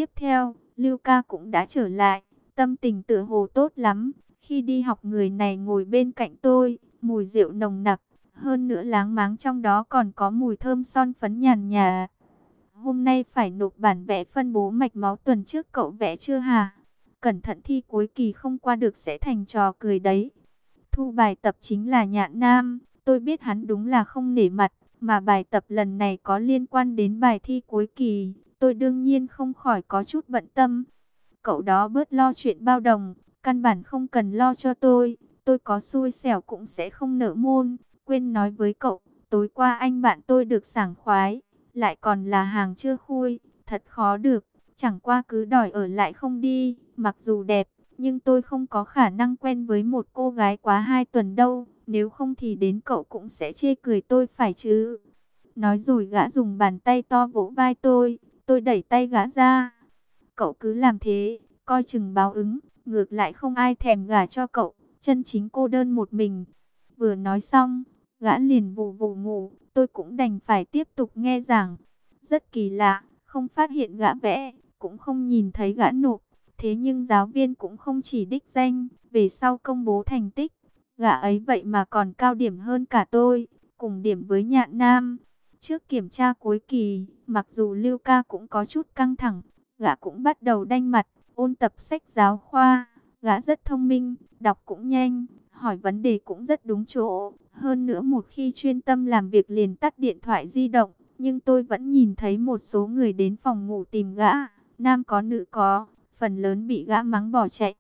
tiếp theo, Lưu Ca cũng đã trở lại, tâm tình tựa hồ tốt lắm. Khi đi học người này ngồi bên cạnh tôi, mùi rượu nồng nặc, hơn nữa láng máng trong đó còn có mùi thơm son phấn nhàn nhạt. Hôm nay phải nộp bản vẽ phân bố mạch máu tuần trước cậu vẽ chưa hả? Cẩn thận thi cuối kỳ không qua được sẽ thành trò cười đấy. Thu bài tập chính là Nhạn Nam, tôi biết hắn đúng là không nể mặt, mà bài tập lần này có liên quan đến bài thi cuối kỳ, tôi đương nhiên không khỏi có chút bận tâm. Cậu đó bớt lo chuyện bao đồng, căn bản không cần lo cho tôi có xui xẻo cũng sẽ không nợ môn. Quên nói với cậu, tối qua anh bạn tôi được sảng khoái, lại còn là hàng chưa khui, thật khó được, chẳng qua cứ đòi ở lại không đi, mặc dù đẹp, nhưng tôi không có khả năng quen với một cô gái quá 2 tuần đâu, nếu không thì đến cậu cũng sẽ chê cười tôi phải chứ. Nói rồi gã dùng bàn tay to vỗ vai tôi đẩy tay gã ra. Cậu cứ làm thế, coi chừng báo ứng, ngược lại không ai thèm gả cho cậu, chân chính cô đơn một mình. Vừa nói xong, gã liền vù vù ngủ, tôi cũng đành phải tiếp tục nghe giảng. Rất kỳ lạ, không phát hiện gã vẽ, cũng không nhìn thấy gã nộp. Thế nhưng giáo viên cũng không chỉ đích danh, về sau công bố thành tích. Gã ấy vậy mà còn cao điểm hơn cả tôi, cùng điểm với Nhạn Nam. Trước kiểm tra cuối kỳ, mặc dù Lưu Ca cũng có chút căng thẳng, gã cũng bắt đầu đanh mặt, ôn tập sách giáo khoa. Gã rất thông minh, đọc cũng nhanh, hỏi vấn đề cũng rất đúng chỗ. Hơn nữa một khi chuyên tâm làm việc liền tắt điện thoại di động. Nhưng tôi vẫn nhìn thấy một số người đến phòng ngủ tìm gã, nam có nữ có, phần lớn bị gã mắng bỏ chạy.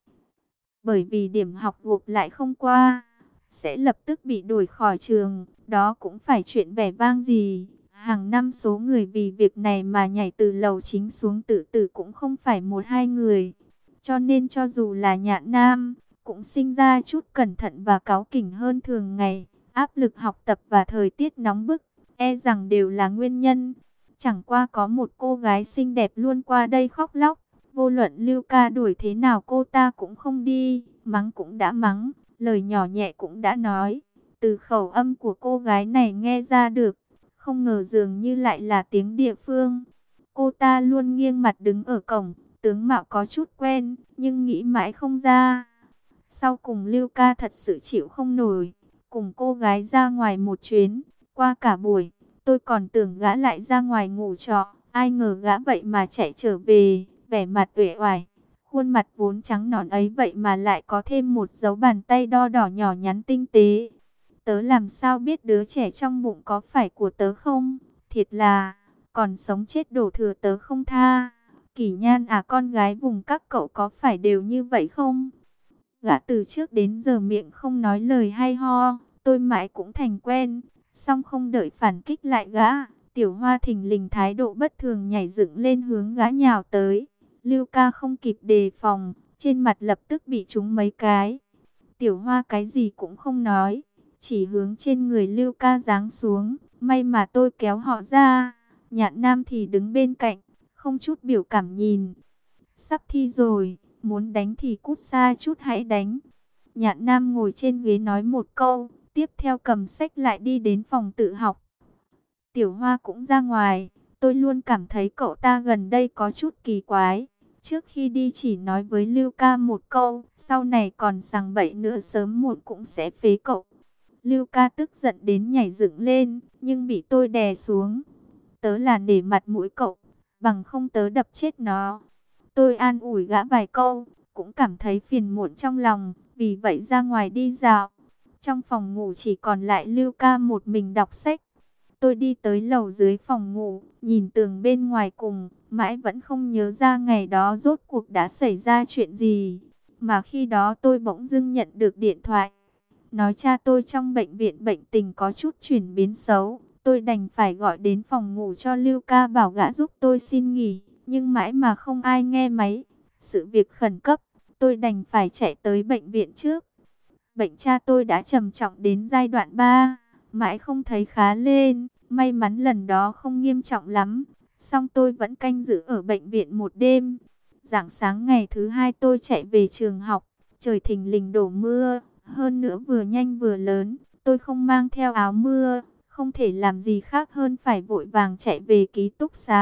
Bởi vì điểm học gộp lại không qua, sẽ lập tức bị đuổi khỏi trường, đó cũng phải chuyện vẻ vang gì. Hàng năm số người vì việc này mà nhảy từ lầu chính xuống tự tử cũng không phải một hai người. Cho nên cho dù là Nhạn Nam, cũng sinh ra chút cẩn thận và cáu kỉnh hơn thường ngày. Áp lực học tập và thời tiết nóng bức, e rằng đều là nguyên nhân. Chẳng qua có một cô gái xinh đẹp luôn qua đây khóc lóc. Vô luận Lưu Ca đuổi thế nào cô ta cũng không đi, mắng cũng đã mắng, lời nhỏ nhẹ cũng đã nói. Từ khẩu âm của cô gái này nghe ra được, không ngờ dường như lại là tiếng địa phương. Cô ta luôn nghiêng mặt đứng ở cổng, tướng mạo có chút quen, nhưng nghĩ mãi không ra. Sau cùng Lưu Ca thật sự chịu không nổi, cùng cô gái ra ngoài một chuyến, qua cả buổi, tôi còn tưởng gã lại ra ngoài ngủ trọ, ai ngờ gã vậy mà chạy trở về, vẻ mặt uể oải, khuôn mặt vốn trắng nõn ấy vậy mà lại có thêm một dấu bàn tay đo đỏ nhỏ nhắn tinh tế. Tớ làm sao biết đứa trẻ trong bụng có phải của tớ không? Thiệt là, còn sống chết đổ thừa tớ không tha. Kỷ Nhan à, con gái vùng các cậu có phải đều như vậy không? Gã từ trước đến giờ miệng không nói lời hay ho, tôi mãi cũng thành quen. Xong không đợi phản kích lại gã, Tiểu Hoa thình lình thái độ bất thường nhảy dựng lên hướng gã nhào tới. Lưu Ca không kịp đề phòng, trên mặt lập tức bị trúng mấy cái. Tiểu Hoa cái gì cũng không nói, chỉ hướng trên người Lưu Ca giáng xuống. May mà tôi kéo họ ra, Nhạn Nam thì đứng bên cạnh, không chút biểu cảm nhìn. Sắp thi rồi, muốn đánh thì cút xa chút hãy đánh. Nhạn Nam ngồi trên ghế nói một câu, tiếp theo cầm sách lại đi đến phòng tự học. Tiểu Hoa cũng ra ngoài, tôi luôn cảm thấy cậu ta gần đây có chút kỳ quái. Trước khi đi chỉ nói với Lưu Ca một câu, sau này còn sằng bậy nữa sớm muộn cũng sẽ phế cậu. Lưu Ca tức giận đến nhảy dựng lên, nhưng bị tôi đè xuống. Tớ là nể mặt mũi cậu, bằng không tớ đập chết nó. Tôi an ủi gã vài câu, cũng cảm thấy phiền muộn trong lòng, vì vậy ra ngoài đi dạo. Trong phòng ngủ chỉ còn lại Lưu Ca một mình đọc sách. Tôi đi tới lầu dưới phòng ngủ, nhìn tường bên ngoài cùng, mãi vẫn không nhớ ra ngày đó rốt cuộc đã xảy ra chuyện gì. Mà khi đó tôi bỗng dưng nhận được điện thoại, nói cha tôi trong bệnh viện bệnh tình có chút chuyển biến xấu. Tôi đành phải gọi đến phòng ngủ cho Lưu Ca bảo gã giúp tôi xin nghỉ, nhưng mãi mà không ai nghe máy. Sự việc khẩn cấp, tôi đành phải chạy tới bệnh viện trước. Bệnh cha tôi đã trầm trọng đến giai đoạn 3, mãi không thấy khá lên. May mắn lần đó không nghiêm trọng lắm, song tôi vẫn canh giữ ở bệnh viện một đêm. Rạng sáng ngày thứ hai tôi chạy về trường học, trời thình lình đổ mưa, hơn nữa vừa nhanh vừa lớn. Tôi không mang theo áo mưa, không thể làm gì khác hơn phải vội vàng chạy về ký túc xá.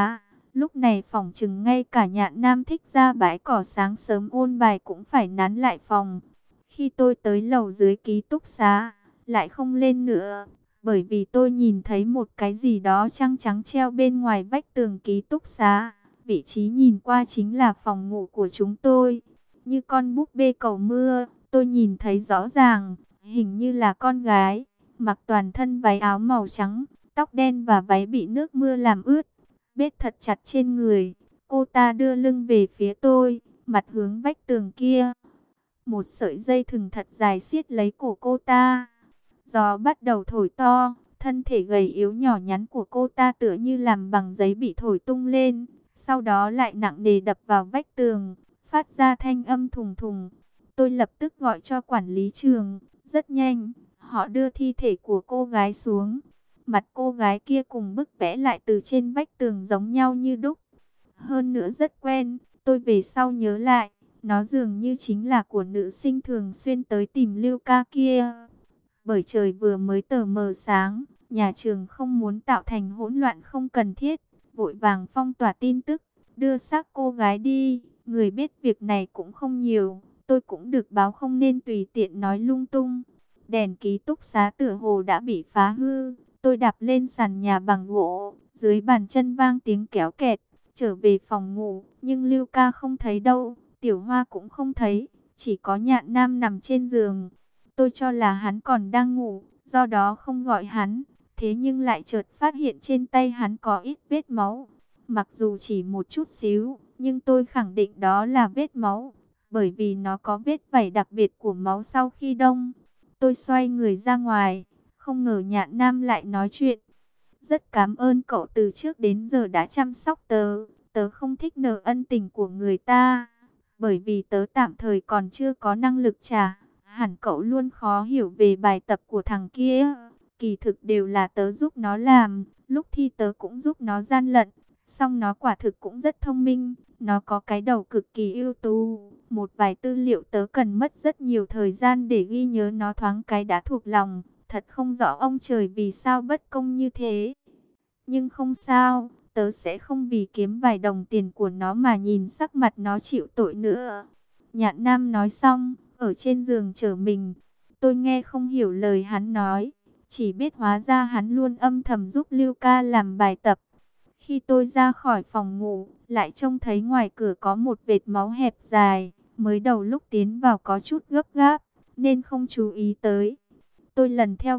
Lúc này phòng chừng ngay cả Nhạn Nam Thích ra bãi cỏ sáng sớm ôn bài cũng phải nán lại phòng. Khi tôi tới lầu dưới ký túc xá, lại không lên nữa, bởi vì tôi nhìn thấy một cái gì đó trăng trắng treo bên ngoài vách tường ký túc xá. Vị trí nhìn qua chính là phòng ngủ của chúng tôi. Như con búp bê cầu mưa, tôi nhìn thấy rõ ràng, hình như là con gái, mặc toàn thân váy áo màu trắng, tóc đen và váy bị nước mưa làm ướt, bết thật chặt trên người. Cô ta đưa lưng về phía tôi, mặt hướng vách tường kia. Một sợi dây thừng thật dài siết lấy cổ cô ta. Gió bắt đầu thổi to, thân thể gầy yếu nhỏ nhắn của cô ta tựa như làm bằng giấy bị thổi tung lên, sau đó lại nặng nề đập vào vách tường, phát ra thanh âm thùng thùng. Tôi lập tức gọi cho quản lý trường. Rất nhanh, họ đưa thi thể của cô gái xuống. Mặt cô gái kia cùng bức vẽ lại từ trên vách tường giống nhau như đúc. Hơn nữa rất quen, tôi về sau nhớ lại, nó dường như chính là của nữ sinh thường xuyên tới tìm Lưu Ca kia. Bởi trời vừa mới tờ mờ sáng, nhà trường không muốn tạo thành hỗn loạn không cần thiết, vội vàng phong tỏa tin tức, đưa xác cô gái đi. Người biết việc này cũng không nhiều, tôi cũng được báo không nên tùy tiện nói lung tung. Đèn ký túc xá tựa hồ đã bị phá hư, tôi đạp lên sàn nhà bằng gỗ, dưới bàn chân vang tiếng kéo kẹt, trở về phòng ngủ, nhưng Lưu Ca không thấy đâu, Tiểu Hoa cũng không thấy, chỉ có Nhạn Nam nằm trên giường. Tôi cho là hắn còn đang ngủ, do đó không gọi hắn. Thế nhưng lại chợt phát hiện trên tay hắn có ít vết máu. Mặc dù chỉ một chút xíu, nhưng tôi khẳng định đó là vết máu. Bởi vì nó có vết vảy đặc biệt của máu sau khi đông. Tôi xoay người ra ngoài, không ngờ Nhạn Nam lại nói chuyện. Rất cảm ơn cậu từ trước đến giờ đã chăm sóc tớ. Tớ không thích nợ ân tình của người ta, bởi vì tớ tạm thời còn chưa có năng lực trả. Hẳn cậu luôn khó hiểu về bài tập của thằng kia. Kỳ thực đều là tớ giúp nó làm. Lúc thi tớ cũng giúp nó gian lận. Song nó quả thực cũng rất thông minh. Nó có cái đầu cực kỳ ưu tú. Một vài tư liệu tớ cần mất rất nhiều thời gian để ghi nhớ nó thoáng cái đã thuộc lòng. Thật không rõ ông trời vì sao bất công như thế. Nhưng không sao, tớ sẽ không vì kiếm vài đồng tiền của nó mà nhìn sắc mặt nó chịu tội nữa. Nhạn Nam nói xong, ở trên giường trở mình. Tôi nghe không hiểu lời hắn nói, chỉ biết hóa ra hắn luôn âm thầm giúp Lưu Ca làm bài tập. Khi tôi ra khỏi phòng ngủ, lại trông thấy ngoài cửa có một vệt máu hẹp dài. Mới đầu lúc tiến vào có chút gấp gáp, nên không chú ý tới. Tôi lần theo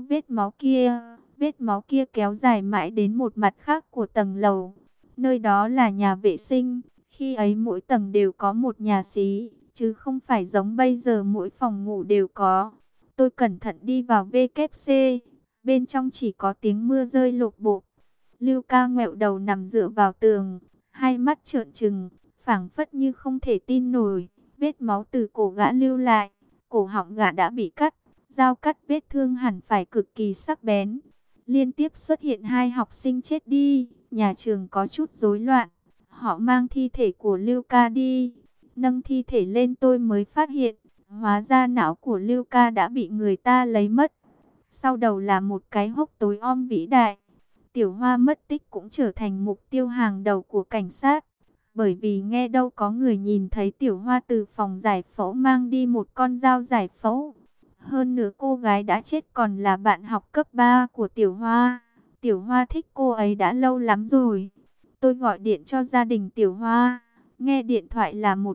vết máu kia kéo dài mãi đến một mặt khác của tầng lầu. Nơi đó là nhà vệ sinh, khi ấy mỗi tầng đều có một nhà xí, chứ không phải giống bây giờ mỗi phòng ngủ đều có. Tôi cẩn thận đi vào WC, bên trong chỉ có tiếng mưa rơi lộp bộp. Lưu Ca ngoẹo đầu nằm dựa vào tường, hai mắt trợn trừng, phảng phất như không thể tin nổi. Vết máu từ cổ gã lưu lại, cổ họng gã đã bị cắt, dao cắt vết thương hẳn phải cực kỳ sắc bén. Liên tiếp xuất hiện hai học sinh chết đi, nhà trường có chút rối loạn. Họ mang thi thể của Lưu Ca đi. Nâng thi thể lên tôi mới phát hiện, hóa ra não của Lưu Ca đã bị người ta lấy mất. Sau đầu là một cái hốc tối om vĩ đại. Tiểu Hoa mất tích cũng trở thành mục tiêu hàng đầu của cảnh sát. Bởi vì nghe đâu có người nhìn thấy Tiểu Hoa từ phòng giải phẫu mang đi một con dao giải phẫu. Hơn nữa cô gái đã chết còn là bạn học cấp 3 của Tiểu Hoa. Tiểu Hoa thích cô ấy đã lâu lắm rồi. Tôi gọi điện cho gia đình Tiểu Hoa. Nghe điện thoại là một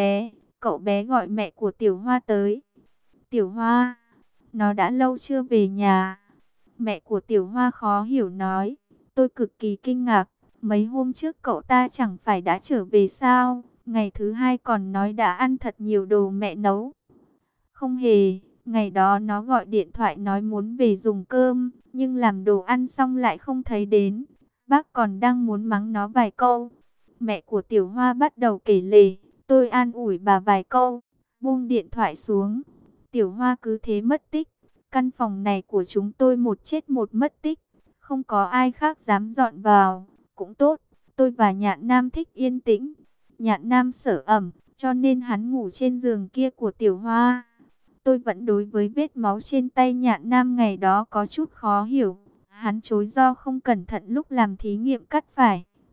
cậu bé gọi mẹ của Tiểu Hoa tới. Tiểu Hoa, nó đã lâu chưa về nhà. Mẹ của Tiểu Hoa khó hiểu nói. Tôi cực kỳ kinh ngạc. Mấy hôm trước cậu ta chẳng phải đã trở về sao? Ngày thứ hai còn nói đã ăn thật nhiều đồ mẹ nấu. Không hề, ngày đó nó gọi điện thoại nói muốn về dùng cơm, nhưng làm đồ ăn xong lại không thấy đến. Bác còn đang muốn mắng nó vài câu. Mẹ của Tiểu Hoa bắt đầu kể lể, tôi an ủi bà vài câu, buông điện thoại xuống. Tiểu Hoa cứ thế mất tích. Căn phòng này của chúng tôi một chết một mất tích, không có ai khác dám dọn vào. Cũng tốt, tôi và Nhạn Nam thích yên tĩnh. Nhạn Nam sợ ẩm, cho nên hắn ngủ trên giường kia của Tiểu Hoa. Tôi vẫn đối với vết máu trên tay Nhạn Nam ngày đó có chút khó hiểu. Hắn chối do không cẩn thận lúc làm thí nghiệm cắt phải.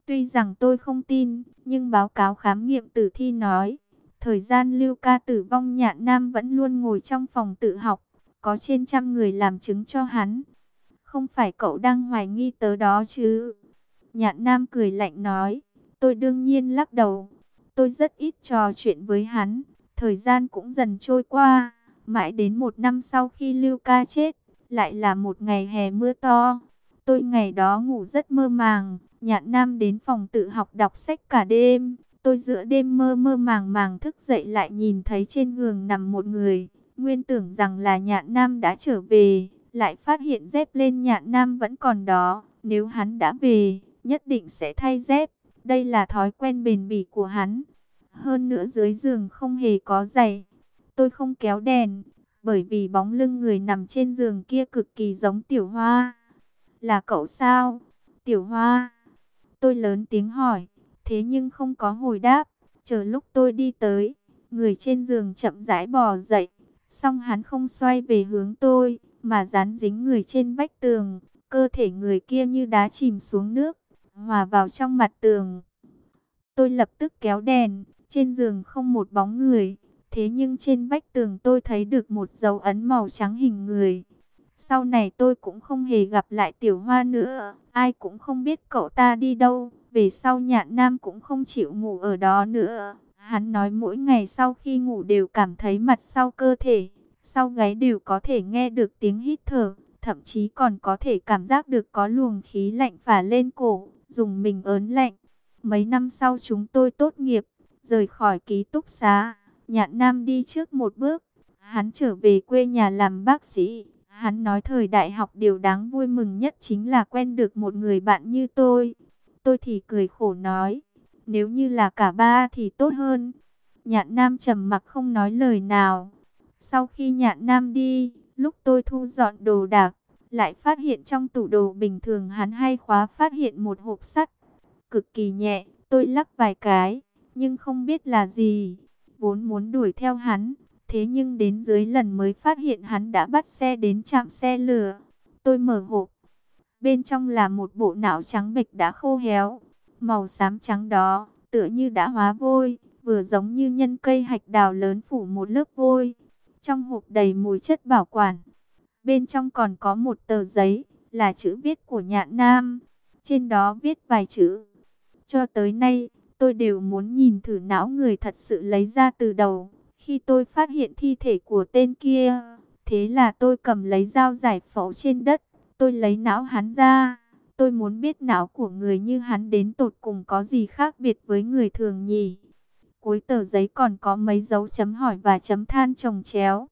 Tuy rằng tôi không tin, nhưng báo cáo khám nghiệm tử thi nói, thời gian Lưu Ca tử vong Nhạn Nam vẫn luôn ngồi trong phòng tự học, có trên trăm người làm chứng cho hắn. Không phải cậu đang hoài nghi tớ đó chứ? Nhạn Nam cười lạnh nói, tôi đương nhiên lắc đầu. Tôi rất ít trò chuyện với hắn, thời gian cũng dần trôi qua, mãi đến 1 năm sau khi Lưu Ca chết, lại là một ngày hè mưa to. Tôi ngày đó ngủ rất mơ màng, Nhạn Nam đến phòng tự học đọc sách cả đêm. Tôi giữa đêm mơ mơ màng màng thức dậy lại nhìn thấy trên giường nằm một người. Nguyên tưởng rằng là Nhạn Nam đã trở về, lại phát hiện dép lên Nhạn Nam vẫn còn đó. Nếu hắn đã về, nhất định sẽ thay dép. Đây là thói quen bền bỉ của hắn. Hơn nữa dưới giường không hề có giày. Tôi không kéo đèn, bởi vì bóng lưng người nằm trên giường kia cực kỳ giống Tiểu Hoa. Là cậu sao? Tiểu Hoa. Tôi lớn tiếng hỏi, thế nhưng không có hồi đáp. Chờ lúc tôi đi tới, người trên giường chậm rãi bò dậy. Song hắn không xoay về hướng tôi, mà dán dính người trên vách tường. Cơ thể người kia như đá chìm xuống nước, hòa vào trong mặt tường. Tôi lập tức kéo đèn, trên giường không một bóng người. Thế nhưng trên vách tường tôi thấy được một dấu ấn màu trắng hình người. Sau này tôi cũng không hề gặp lại Tiểu Hoa nữa, ai cũng không biết cậu ta đi đâu. Về sau Nhạn Nam cũng không chịu ngủ ở đó nữa. Hắn nói mỗi ngày sau khi ngủ đều cảm thấy mặt sau cơ thể, sau gáy đều có thể nghe được tiếng hít thở, thậm chí còn có thể cảm giác được có luồng khí lạnh phả lên cổ, dùng mình ớn lạnh. Mấy năm sau chúng tôi tốt nghiệp, rời khỏi ký túc xá, Nhạn Nam đi trước một bước. Hắn trở về quê nhà làm bác sĩ. Hắn nói thời đại học điều đáng vui mừng nhất chính là quen được một người bạn như tôi. Tôi thì cười khổ nói, nếu như là cả ba thì tốt hơn. Nhạn Nam trầm mặc không nói lời nào. Sau khi Nhạn Nam đi, lúc tôi thu dọn đồ đạc, lại phát hiện trong tủ đồ bình thường hắn hay khóa phát hiện một hộp sắt. Cực kỳ nhẹ, tôi lắc vài cái, nhưng không biết là gì. Vốn muốn đuổi theo hắn, thế nhưng đến dưới lần mới phát hiện hắn đã bắt xe đến trạm xe lửa. Tôi mở hộp. Bên trong là một bộ não trắng bệch đã khô héo. Màu xám trắng đó, tựa như đã hóa vôi, vừa giống như nhân cây hạch đào lớn phủ một lớp vôi. Trong hộp đầy mùi chất bảo quản. Bên trong còn có một tờ giấy, là chữ viết của Nhạn Nam. Trên đó viết vài chữ. Cho tới nay, tôi đều muốn nhìn thử não người thật sự lấy ra từ đầu. Khi tôi phát hiện thi thể của tên kia, thế là tôi cầm lấy dao giải phẫu trên đất. Tôi lấy não hắn ra. Tôi muốn biết não của người như hắn đến tột cùng có gì khác biệt với người thường nhỉ. Cuối tờ giấy còn có mấy dấu chấm hỏi và chấm than chồng chéo.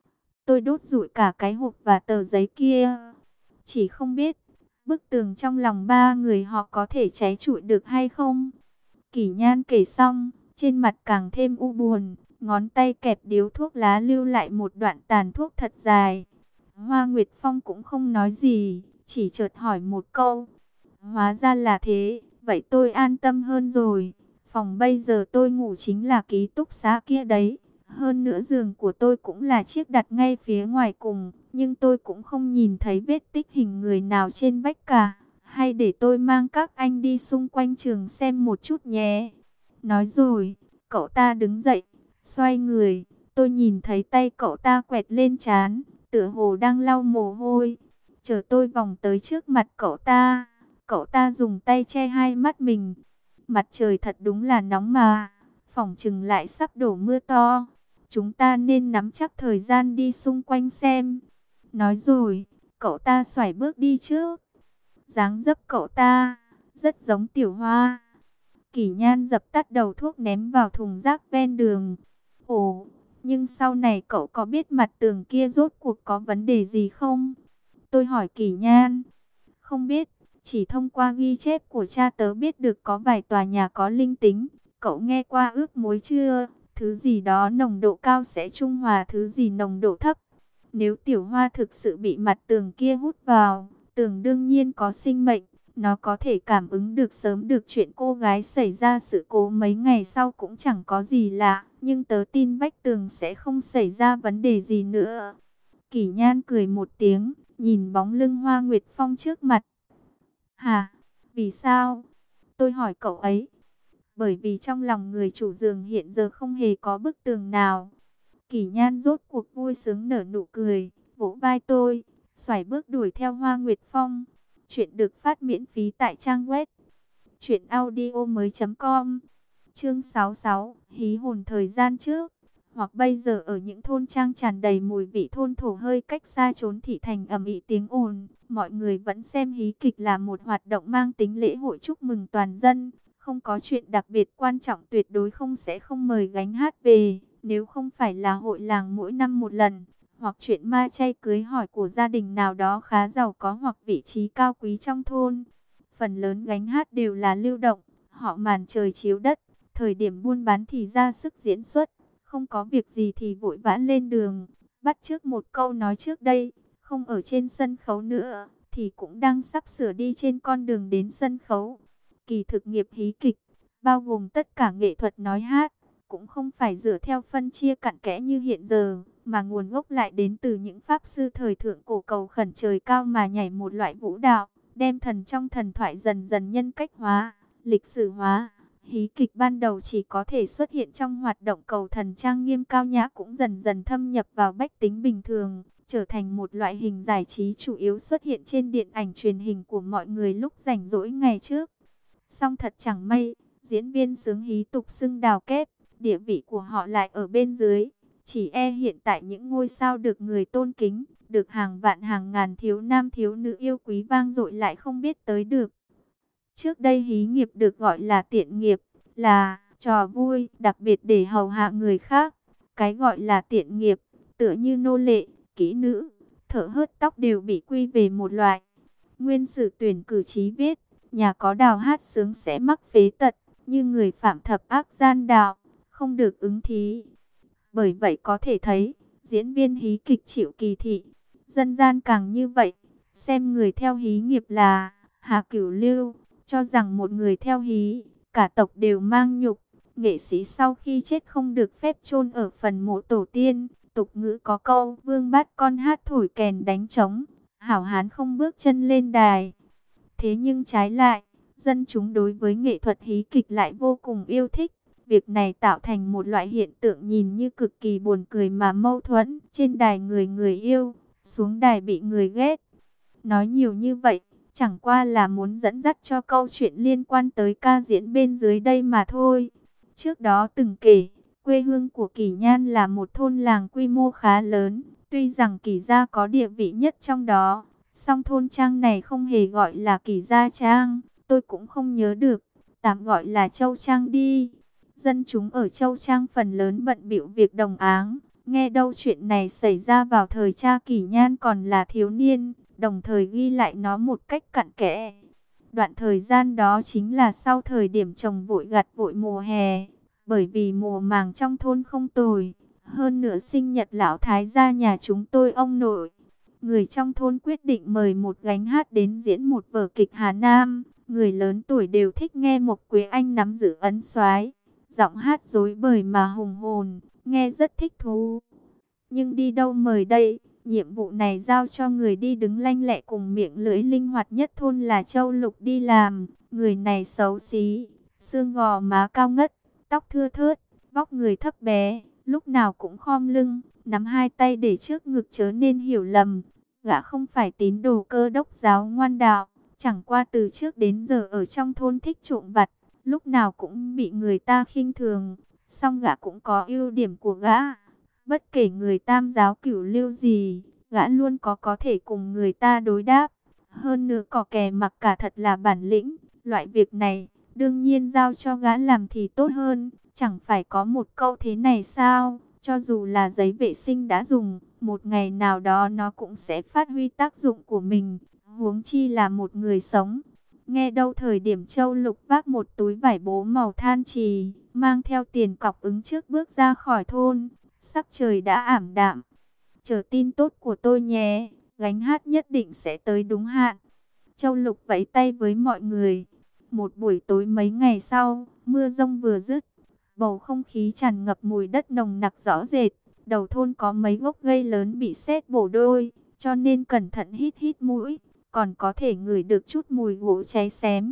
Tôi đốt rụi cả cái hộp và tờ giấy kia. Chỉ không biết, bức tường trong lòng ba người họ có thể cháy trụi được hay không? Kỷ Nhan kể xong, trên mặt càng thêm u buồn, ngón tay kẹp điếu thuốc lá lưu lại một đoạn tàn thuốc thật dài. Hoa Nguyệt Phong cũng không nói gì, chỉ chợt hỏi một câu. Hóa ra là thế, vậy tôi an tâm hơn rồi. Phòng bây giờ tôi ngủ chính là ký túc xá kia đấy. Hơn nữa giường của tôi cũng là chiếc đặt ngay phía ngoài cùng, nhưng tôi cũng không nhìn thấy vết tích hình người nào trên vách cả. Hay để tôi mang các anh đi xung quanh trường xem một chút nhé. Nói rồi, cậu ta đứng dậy, xoay người. Tôi nhìn thấy tay cậu ta quẹt lên trán, tựa hồ đang lau mồ hôi. Chờ tôi vòng tới trước mặt cậu ta dùng tay che hai mắt mình. Mặt trời thật đúng là nóng mà, phỏng chừng lại sắp đổ mưa to. Chúng ta nên nắm chắc thời gian đi xung quanh xem. Nói rồi, cậu ta xoải bước đi trước. Dáng dấp cậu ta rất giống Tiểu Hoa. Kỷ Nhan dập tắt đầu thuốc ném vào thùng rác ven đường. Ồ, nhưng sau này cậu có biết mặt tường kia rốt cuộc có vấn đề gì không? Tôi hỏi Kỷ Nhan. Không biết, chỉ thông qua ghi chép của cha tớ biết được có vài tòa nhà có linh tính. Cậu nghe qua ước mối chưa? Thứ gì đó nồng độ cao sẽ trung hòa thứ gì nồng độ thấp. Nếu Tiểu Hoa thực sự bị mặt tường kia hút vào, tường đương nhiên có sinh mệnh. Nó có thể cảm ứng được sớm được chuyện cô gái xảy ra sự cố mấy ngày sau cũng chẳng có gì lạ. Nhưng tớ tin vách tường sẽ không xảy ra vấn đề gì nữa. Kỷ Nhan cười một tiếng, nhìn bóng lưng Hoa Nguyệt Phong trước mặt. Hả? Vì sao? tôi hỏi cậu ấy. Bởi vì trong lòng người chủ giường hiện giờ không hề có bức tường nào. Kỷ Nhan rốt cuộc vui sướng nở nụ cười, vỗ vai tôi, xoài bước đuổi theo Hoa Nguyệt Phong. Chuyện được phát miễn phí tại trang web truyệnaudiomoi.com. Chương 66, hí hồn thời gian trước. Hoặc bây giờ ở những thôn trang tràn đầy mùi vị thôn thổ hơi cách xa trốn thị thành ầm ĩ tiếng ồn, mọi người vẫn xem hí kịch là một hoạt động mang tính lễ hội chúc mừng toàn dân. Không có chuyện đặc biệt quan trọng tuyệt đối không mời gánh hát về, nếu không phải là hội làng mỗi năm một lần, hoặc chuyện ma chay cưới hỏi của gia đình nào đó khá giàu có hoặc vị trí cao quý trong thôn. Phần lớn gánh hát đều là lưu động, họ màn trời chiếu đất, thời điểm buôn bán thì ra sức diễn xuất, không có việc gì thì vội vã lên đường, bắt chước một câu nói trước đây, không ở trên sân khấu nữa, thì cũng đang sắp sửa đi trên con đường đến sân khấu. Kỳ thực nghiệp hí kịch, bao gồm tất cả nghệ thuật nói hát, cũng không phải dựa theo phân chia cặn kẽ như hiện giờ, mà nguồn gốc lại đến từ những pháp sư thời thượng cổ cầu khẩn trời cao mà nhảy một loại vũ đạo, đem thần trong thần thoại dần dần nhân cách hóa, lịch sử hóa. Hí kịch ban đầu chỉ có thể xuất hiện trong hoạt động cầu thần trang nghiêm cao nhã, cũng dần dần thâm nhập vào bách tính bình thường, trở thành một loại hình giải trí chủ yếu xuất hiện trên điện ảnh truyền hình của mọi người lúc rảnh rỗi ngày trước. Song thật chẳng may, diễn viên xướng hí tục xưng đào kép, địa vị của họ lại ở bên dưới. Chỉ e hiện tại những ngôi sao được người tôn kính, được hàng vạn hàng ngàn thiếu nam thiếu nữ yêu quý vang dội lại không biết tới được. Trước đây hí nghiệp được gọi là tiện nghiệp, là trò vui, đặc biệt để hầu hạ người khác. Cái gọi là tiện nghiệp, tựa như nô lệ, kỹ nữ, thợ hớt tóc đều bị quy về một loại. Nguyên Sử tuyển cử chí viết, nhà có đào hát sướng sẽ mắc phế tật, như người phạm thập ác gian đạo, không được ứng thí. Bởi vậy có thể thấy, diễn viên hí kịch chịu kỳ thị, dân gian càng như vậy. Xem người theo hí nghiệp là Hà Cửu Lưu, cho rằng một người theo hí, cả tộc đều mang nhục. Nghệ sĩ sau khi chết không được phép chôn ở phần mộ tổ tiên. Tục ngữ có câu, vương bắt con hát thổi kèn đánh trống, hảo hán không bước chân lên đài. Thế nhưng trái lại, dân chúng đối với nghệ thuật hí kịch lại vô cùng yêu thích. Việc này tạo thành một loại hiện tượng nhìn như cực kỳ buồn cười mà mâu thuẫn. Trên đài người người yêu, xuống đài bị người ghét. Nói nhiều như vậy, chẳng qua là muốn dẫn dắt cho câu chuyện liên quan tới ca diễn bên dưới đây mà thôi. Trước đó từng kể, quê hương của Kỷ Nhan là một thôn làng quy mô khá lớn. Tuy rằng Kỷ gia có địa vị nhất trong đó, song thôn trang này không hề gọi là Kỷ gia trang, tôi cũng không nhớ được, tạm gọi là Châu Trang đi. Dân chúng ở Châu Trang phần lớn bận bịu việc đồng áng, nghe đâu chuyện này xảy ra vào thời cha Kỷ Nhan còn là thiếu niên, đồng thời ghi lại nó một cách cặn kẽ. Đoạn thời gian đó chính là sau thời điểm trồng vội gặt vội mùa hè, bởi vì mùa màng trong thôn không tồi, hơn nữa sinh nhật lão thái gia nhà chúng tôi ông nội. Người trong thôn quyết định mời một gánh hát đến diễn một vở kịch Hà Nam. Người lớn tuổi đều thích nghe Mộc Quế Anh nắm giữ ấn soái, giọng hát rối bời mà hùng hồn, nghe rất thích thú. Nhưng đi đâu mời đây? Nhiệm vụ này giao cho người đi đứng lanh lẹ cùng miệng lưỡi linh hoạt nhất thôn là Châu Lục đi làm. Người này xấu xí, xương gò má cao ngất, tóc thưa thớt, vóc người thấp bé, lúc nào cũng khom lưng, nắm hai tay để trước ngực chớ nên hiểu lầm. Gã không phải tín đồ Cơ Đốc giáo ngoan đạo, chẳng qua từ trước đến giờ ở trong thôn thích trộm vặt, lúc nào cũng bị người ta khinh thường. Song gã cũng có ưu điểm của gã. Bất kể người Tam giáo Cửu Lưu gì, gã luôn có thể cùng người ta đối đáp. Hơn nữa có kè mặc cả thật là bản lĩnh. Loại việc này, đương nhiên giao cho gã làm thì tốt hơn. Chẳng phải có một câu thế này sao? Cho dù là giấy vệ sinh đã dùng, một ngày nào đó nó cũng sẽ phát huy tác dụng của mình. Huống chi là một người sống. Nghe đâu thời điểm Châu Lục vác một túi vải bố màu than trì, mang theo tiền cọc ứng trước bước ra khỏi thôn. Sắc trời đã ảm đạm. Chờ tin tốt của tôi nhé, gánh hát nhất định sẽ tới đúng hạn. Châu Lục vẫy tay với mọi người. Một buổi tối mấy ngày sau, mưa rông vừa dứt, bầu không khí tràn ngập mùi đất nồng nặc rõ rệt. Đầu thôn có mấy gốc cây lớn bị sét bổ đôi, cho nên cẩn thận hít hít mũi, còn có thể ngửi được chút mùi gỗ cháy xém.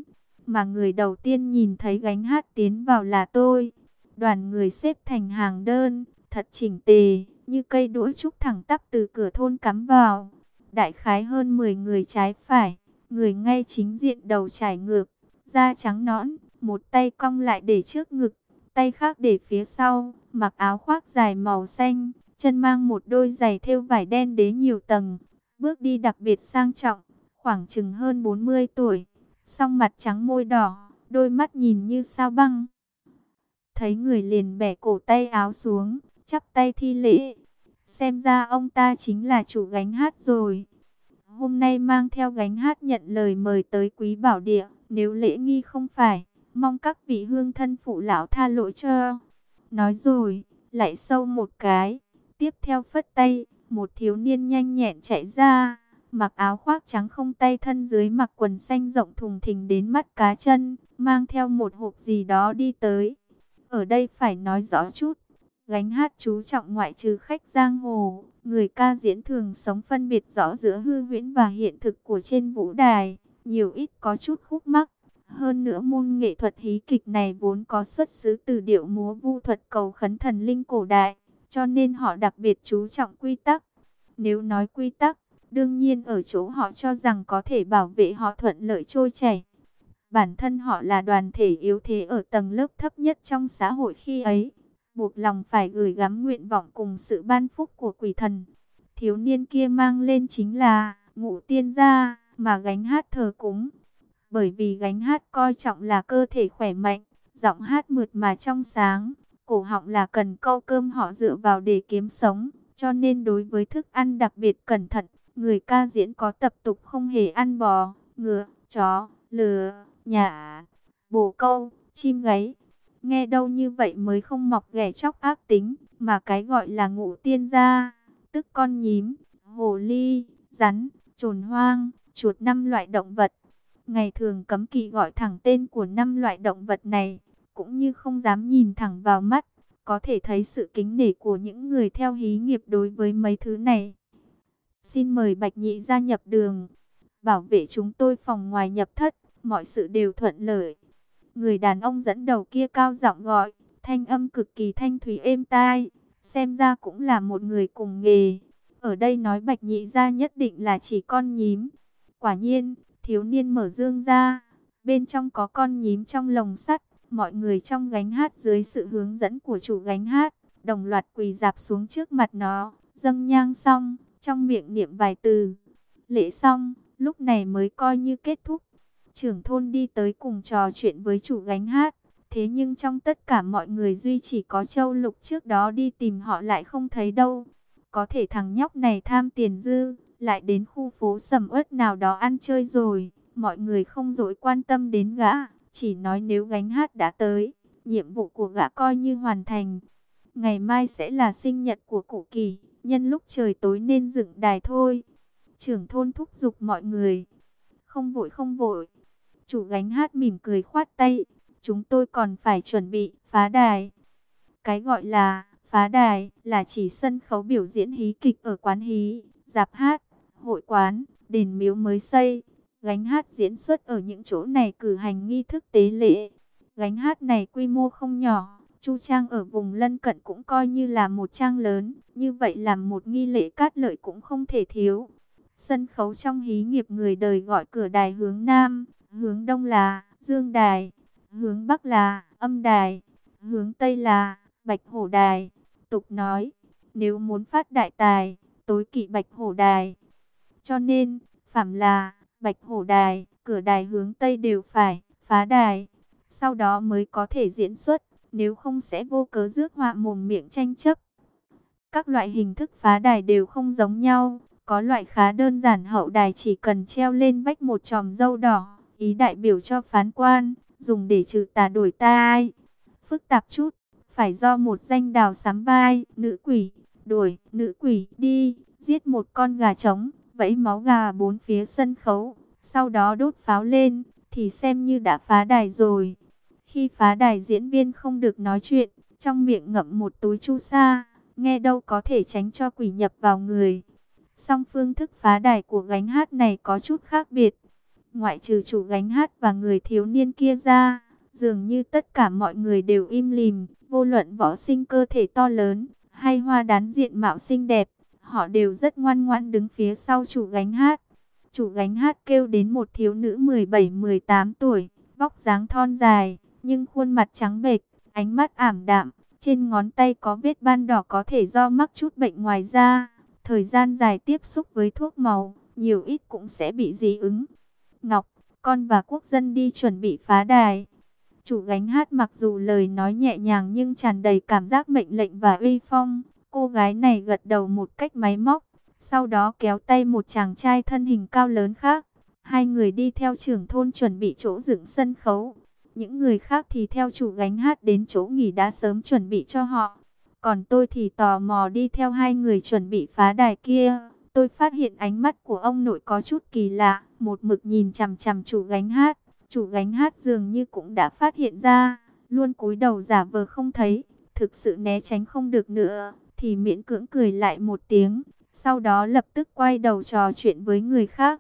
mà người đầu tiên nhìn thấy gánh hát tiến vào là tôi. Đoàn người xếp thành hàng đơn, thật chỉnh tề, như cây đũa trúc thẳng tắp từ cửa thôn cắm vào. Đại khái hơn 10 người trái phải, người ngay chính diện đầu trải ngược, da trắng nõn, một tay cong lại để trước ngực, tay khác để phía sau, mặc áo khoác dài màu xanh, chân mang một đôi giày thêu vải đen đế nhiều tầng, bước đi đặc biệt sang trọng, khoảng chừng hơn 40 tuổi, song mặt trắng môi đỏ, đôi mắt nhìn như sao băng. Thấy người liền bẻ cổ tay áo xuống, chắp tay thi lễ. Xem ra ông ta chính là chủ gánh hát rồi. Hôm nay mang theo gánh hát nhận lời mời tới Quý Bảo Địa. Nếu lễ nghi không phải, mong các vị hương thân phụ lão tha lỗi cho. Nói rồi, lại sâu một cái. Tiếp theo phất tay, một thiếu niên nhanh nhẹn chạy ra. Mặc áo khoác trắng không tay thân dưới mặc quần xanh rộng thùng thình đến mắt cá chân. Mang theo một hộp gì đó đi tới. Ở đây phải nói rõ chút. Gánh hát chú trọng ngoại trừ khách giang hồ, người ca diễn thường sống phân biệt rõ giữa hư huyễn và hiện thực của trên vũ đài, nhiều ít có chút khúc mắc. Hơn nữa môn nghệ thuật hí kịch này vốn có xuất xứ từ điệu múa vu thuật cầu khấn thần linh cổ đại, cho nên họ đặc biệt chú trọng quy tắc. Nếu nói quy tắc, đương nhiên ở chỗ họ cho rằng có thể bảo vệ họ thuận lợi trôi chảy. Bản thân họ là đoàn thể yếu thế ở tầng lớp thấp nhất trong xã hội khi ấy, buộc lòng phải gửi gắm nguyện vọng cùng sự ban phúc của quỷ thần. Thiếu niên kia mang lên chính là Ngũ Tiên gia mà gánh hát thờ cúng. Bởi vì gánh hát coi trọng là cơ thể khỏe mạnh, giọng hát mượt mà trong sáng, cổ họng là cần câu cơm họ dựa vào để kiếm sống, cho nên đối với thức ăn đặc biệt cẩn thận. Người ca diễn có tập tục không hề ăn bò, ngựa, chó, lừa, nhả, bồ câu, chim gáy. Nghe đâu như vậy mới không mọc ghẻ chóc ác tính, mà cái gọi là Ngũ Tiên gia, tức con nhím, hồ ly, rắn, trồn hoang, chuột, 5 loại động vật. Ngày thường cấm kỵ gọi thẳng tên của 5 loại động vật này, cũng như không dám nhìn thẳng vào mắt, có thể thấy sự kính nể của những người theo hí nghiệp đối với mấy thứ này. Xin mời Bạch Nhị gia nhập đường, bảo vệ chúng tôi phòng ngoài nhập thất, mọi sự đều thuận lợi. Người đàn ông dẫn đầu kia cao giọng gọi, thanh âm cực kỳ thanh thúy êm tai, xem ra cũng là một người cùng nghề. Ở đây nói Bạch Nhị gia nhất định là chỉ con nhím. Quả nhiên, thiếu niên mở dương ra, bên trong có con nhím trong lồng sắt. Mọi người trong gánh hát dưới sự hướng dẫn của chủ gánh hát, đồng loạt quỳ rạp xuống trước mặt nó, dâng nhang xong, trong miệng niệm vài từ. Lễ xong, lúc này mới coi như kết thúc. Trưởng thôn đi tới cùng trò chuyện với chủ gánh hát. Thế nhưng trong tất cả mọi người duy chỉ có Châu Lục trước đó đi tìm họ lại không thấy đâu. Có thể thằng nhóc này tham tiền dư, lại đến khu phố sầm uất nào đó ăn chơi rồi. Mọi người không dối quan tâm đến gã, chỉ nói nếu gánh hát đã tới, nhiệm vụ của gã coi như hoàn thành. Ngày mai sẽ là sinh nhật của cụ Kỳ, nhân lúc trời tối nên dựng đài thôi. Trưởng thôn thúc giục mọi người. Không vội không vội. Chủ gánh hát mỉm cười khoát tay. Chúng tôi còn phải chuẩn bị phá đài. Cái gọi là phá đài là chỉ sân khấu biểu diễn hí kịch ở quán hí, rạp hát, hội quán, đền miếu mới xây. Gánh hát diễn xuất ở những chỗ này cử hành nghi thức tế lễ. Gánh hát này quy mô không nhỏ, chu trang ở vùng lân cận cũng coi như là một trang lớn. Như vậy làm một nghi lễ cát lợi cũng không thể thiếu. Sân khấu trong hí nghiệp người đời gọi cửa đài hướng Nam, hướng Đông là Dương Đài, hướng Bắc là Âm Đài, hướng Tây là Bạch Hổ Đài. Tục nói, nếu muốn phát đại tài, tối kỵ Bạch Hổ Đài. Cho nên, phàm là Bạch Hổ Đài, cửa đài hướng Tây đều phải phá đài, sau đó mới có thể diễn xuất, nếu không sẽ vô cớ rước họa mồm miệng tranh chấp. Các loại hình thức phá đài đều không giống nhau. Có loại khá đơn giản, hậu đài chỉ cần treo lên vách một chòm dâu đỏ, ý đại biểu cho phán quan, dùng để trừ tà đổi tai. Phức tạp chút, phải do một danh đào sắm vai, nữ quỷ, đuổi nữ quỷ đi, giết một con gà trống, vẫy máu gà bốn phía sân khấu, sau đó đốt pháo lên, thì xem như đã phá đài rồi. Khi phá đài diễn viên không được nói chuyện, trong miệng ngậm một túi chu sa, nghe đâu có thể tránh cho quỷ nhập vào người. Song phương thức phá đài của gánh hát này có chút khác biệt. Ngoại trừ chủ gánh hát và người thiếu niên kia ra, dường như tất cả mọi người đều im lìm, vô luận võ sinh cơ thể to lớn, hay hoa đán diện mạo xinh đẹp, họ đều rất ngoan ngoãn đứng phía sau chủ gánh hát. Chủ gánh hát kêu đến một thiếu nữ 17-18 tuổi, vóc dáng thon dài, nhưng khuôn mặt trắng bệch, ánh mắt ảm đạm, trên ngón tay có vết ban đỏ có thể do mắc chút bệnh ngoài da. Thời gian dài tiếp xúc với thuốc màu, nhiều ít cũng sẽ bị dị ứng. Ngọc, con và quốc dân đi chuẩn bị phá đài. Chủ gánh hát mặc dù lời nói nhẹ nhàng nhưng tràn đầy cảm giác mệnh lệnh và uy phong. Cô gái này gật đầu một cách máy móc, sau đó kéo tay một chàng trai thân hình cao lớn khác. Hai người đi theo trưởng thôn chuẩn bị chỗ dựng sân khấu. Những người khác thì theo chủ gánh hát đến chỗ nghỉ đã sớm chuẩn bị cho họ. Còn tôi thì tò mò đi theo hai người chuẩn bị phá đài kia. Tôi phát hiện ánh mắt của ông nội có chút kỳ lạ, một mực nhìn chằm chằm chủ gánh hát. Chủ gánh hát dường như cũng đã phát hiện ra, luôn cúi đầu giả vờ không thấy. Thực sự né tránh không được nữa, thì miễn cưỡng cười lại một tiếng. Sau đó lập tức quay đầu trò chuyện với người khác.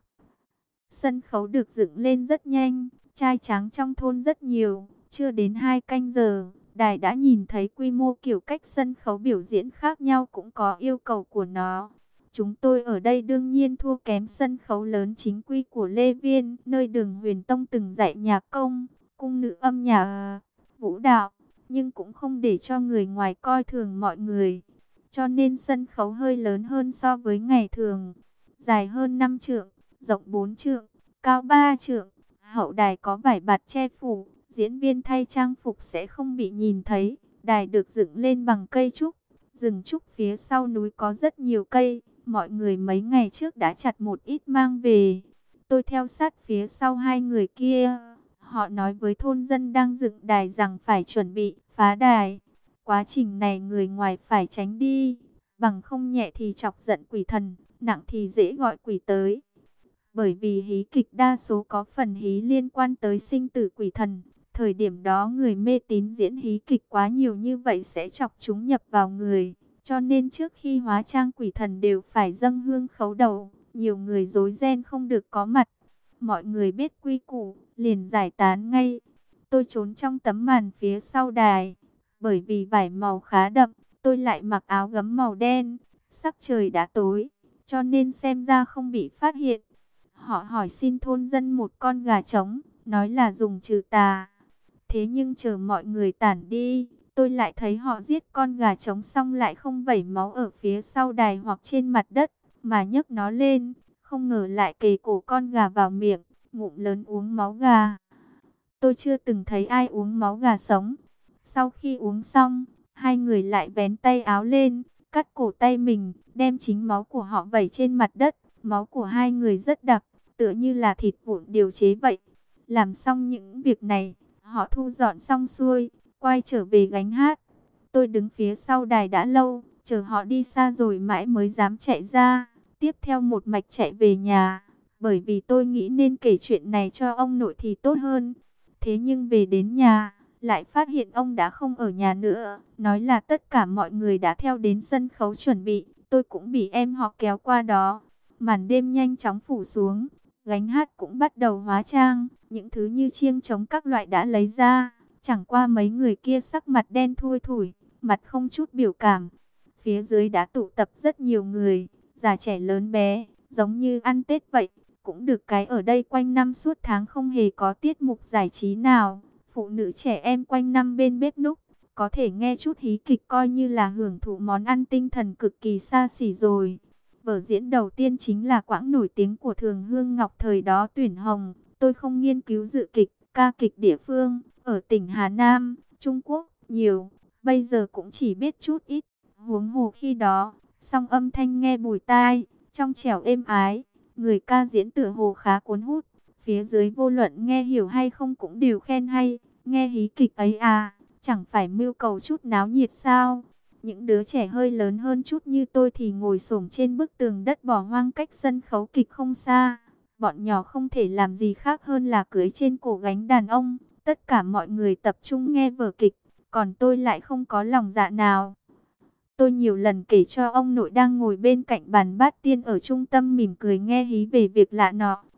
Sân khấu được dựng lên rất nhanh, trai tráng trong thôn rất nhiều. Chưa đến 2 canh giờ, đài đã nhìn thấy quy mô kiểu cách sân khấu biểu diễn khác nhau cũng có yêu cầu của nó. Chúng tôi ở đây đương nhiên thua kém sân khấu lớn chính quy của Lê Viên, nơi Đường Huyền Tông từng dạy nhạc công, cung nữ âm nhạc, vũ đạo, nhưng cũng không để cho người ngoài coi thường mọi người. Cho nên sân khấu hơi lớn hơn so với ngày thường, dài hơn 5 trượng, rộng 4 trượng, cao 3 trượng, hậu đài có vải bạt che phủ, diễn viên thay trang phục sẽ không bị nhìn thấy. Đài được dựng lên bằng cây trúc, rừng trúc phía sau núi có rất nhiều cây, mọi người mấy ngày trước đã chặt một ít mang về. Tôi theo sát phía sau hai người kia, họ nói với thôn dân đang dựng đài rằng phải chuẩn bị phá đài. Quá trình này người ngoài phải tránh đi, bằng không nhẹ thì chọc giận quỷ thần, nặng thì dễ gọi quỷ tới. Bởi vì hí kịch đa số có phần hí liên quan tới sinh tử quỷ thần, thời điểm đó người mê tín diễn hí kịch quá nhiều như vậy sẽ chọc chúng nhập vào người. Cho nên trước khi hóa trang quỷ thần đều phải dâng hương khấu đầu, nhiều người rối ren không được có mặt. Mọi người biết quy củ, liền giải tán ngay. Tôi trốn trong tấm màn phía sau đài, bởi vì vải màu khá đậm, tôi lại mặc áo gấm màu đen, sắc trời đã tối, cho nên xem ra không bị phát hiện. Họ hỏi xin thôn dân một con gà trống, nói là dùng trừ tà. Thế nhưng chờ mọi người tản đi, tôi lại thấy họ giết con gà trống xong lại không vẩy máu ở phía sau đài hoặc trên mặt đất, mà nhấc nó lên, không ngờ lại kề cổ con gà vào miệng, ngụm lớn uống máu gà. Tôi chưa từng thấy ai uống máu gà sống. Sau khi uống xong, hai người lại vén tay áo lên, cắt cổ tay mình, đem chính máu của họ vẩy trên mặt đất. Máu của hai người rất đặc, tựa như là thịt vụn điều chế vậy. Làm xong những việc này, họ thu dọn xong xuôi, quay trở về gánh hát. Tôi đứng phía sau đài đã lâu, chờ họ đi xa rồi mãi mới dám chạy ra. Tiếp theo một mạch chạy về nhà, bởi vì tôi nghĩ nên kể chuyện này cho ông nội thì tốt hơn. Thế nhưng về đến nhà, lại phát hiện ông đã không ở nhà nữa. Nói là tất cả mọi người đã theo đến sân khấu chuẩn bị, tôi cũng bị em họ kéo qua đó. Màn đêm nhanh chóng phủ xuống, gánh hát cũng bắt đầu hóa trang, những thứ như chiêng trống các loại đã lấy ra. Chẳng qua mấy người kia sắc mặt đen thui thủi, mặt không chút biểu cảm. Phía dưới đã tụ tập rất nhiều người, già trẻ lớn bé, giống như ăn Tết vậy. Cũng được cái ở đây quanh năm suốt tháng không hề có tiết mục giải trí nào. Phụ nữ trẻ em quanh năm bên bếp núc, có thể nghe chút hí kịch coi như là hưởng thụ món ăn tinh thần cực kỳ xa xỉ rồi. Vở diễn đầu tiên chính là quãng nổi tiếng của Thường Hương Ngọc thời đó tuyển hồng. Tôi không nghiên cứu dự kịch, ca kịch địa phương, ở tỉnh Hà Nam, Trung Quốc, nhiều. Bây giờ cũng chỉ biết chút ít, huống hồ khi đó, song âm thanh nghe bùi tai, trong trẻo êm ái. Người ca diễn tựa hồ khá cuốn hút, phía dưới vô luận nghe hiểu hay không cũng đều khen hay. Nghe hí kịch ấy à, chẳng phải mưu cầu chút náo nhiệt sao? Những đứa trẻ hơi lớn hơn chút như tôi thì ngồi xổm trên bức tường đất bỏ hoang cách sân khấu kịch không xa. Bọn nhỏ không thể làm gì khác hơn là cưỡi trên cổ gánh đàn ông. Tất cả mọi người tập trung nghe vở kịch, còn tôi lại không có lòng dạ nào. Tôi nhiều lần kể cho ông nội đang ngồi bên cạnh bàn bát tiên ở trung tâm mỉm cười nghe hí về việc lạ nọ,